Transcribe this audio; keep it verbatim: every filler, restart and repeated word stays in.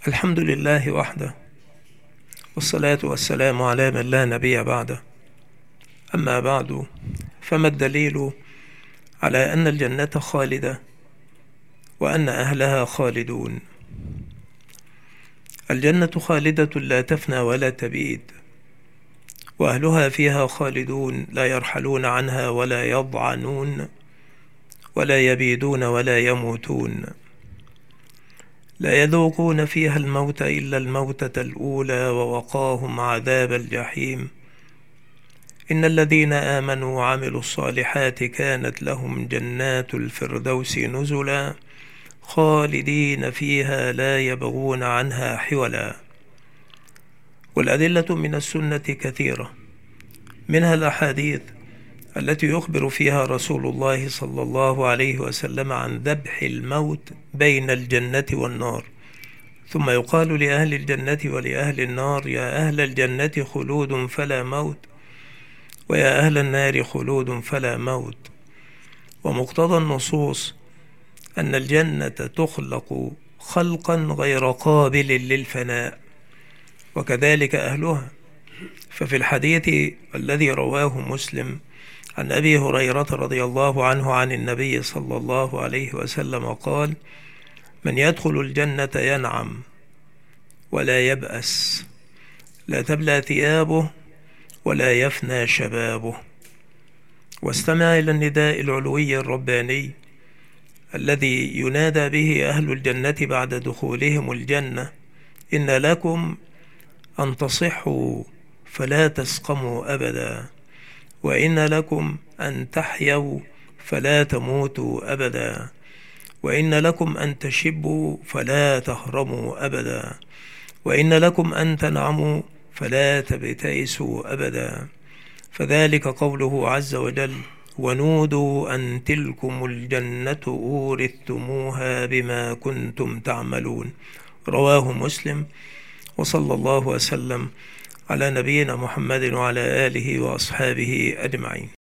الحمد لله وحده، والصلاة والسلام على من لا نبي بعده. أما بعد، فما الدليل على أن الجنة خالدة وأن أهلها خالدون؟ الجنة خالدة لا تفنى ولا تبيد، وأهلها فيها خالدون لا يرحلون عنها ولا يضعنون ولا يبيدون ولا يموتون، لا يذوقون فيها الموت إلا الموتة الأولى، ووقاهم عذاب الجحيم. إن الذين آمنوا وعملوا الصالحات كانت لهم جنات الفردوس نزلا، خالدين فيها لا يبغون عنها حولا. والأدلة من السنة كثيرة، منها الأحاديث التي يخبر فيها رسول الله صلى الله عليه وسلم عن ذبح الموت بين الجنة والنار، ثم يقال لأهل الجنة ولأهل النار: يا أهل الجنة خلود فلا موت، ويا أهل النار خلود فلا موت. ومقتضى النصوص أن الجنة تخلق خلقا غير قابل للفناء، وكذلك أهلها. ففي الحديث الذي رواه مسلم عن أبي هريرة رضي الله عنه عن النبي صلى الله عليه وسلم قال: من يدخل الجنة ينعم ولا يبأس، لا تبلى ثيابه ولا يفنى شبابه. واستمع إلى النداء العلوي الرباني الذي ينادى به أهل الجنة بعد دخولهم الجنة: إن لكم أن تصحوا فلا تسقموا أبدا، وإن لكم أن تحيوا فلا تموتوا أبدا، وإن لكم أن تشبوا فلا تهرموا أبدا، وإن لكم أن تنعموا فلا تبتئسوا أبدا. فذلك قوله عز وجل: ونودوا أن تلكم الجنة أورثتموها بما كنتم تعملون. رواه مسلم. وصلى الله وسلم على نبينا محمد وعلى آله وأصحابه أجمعين.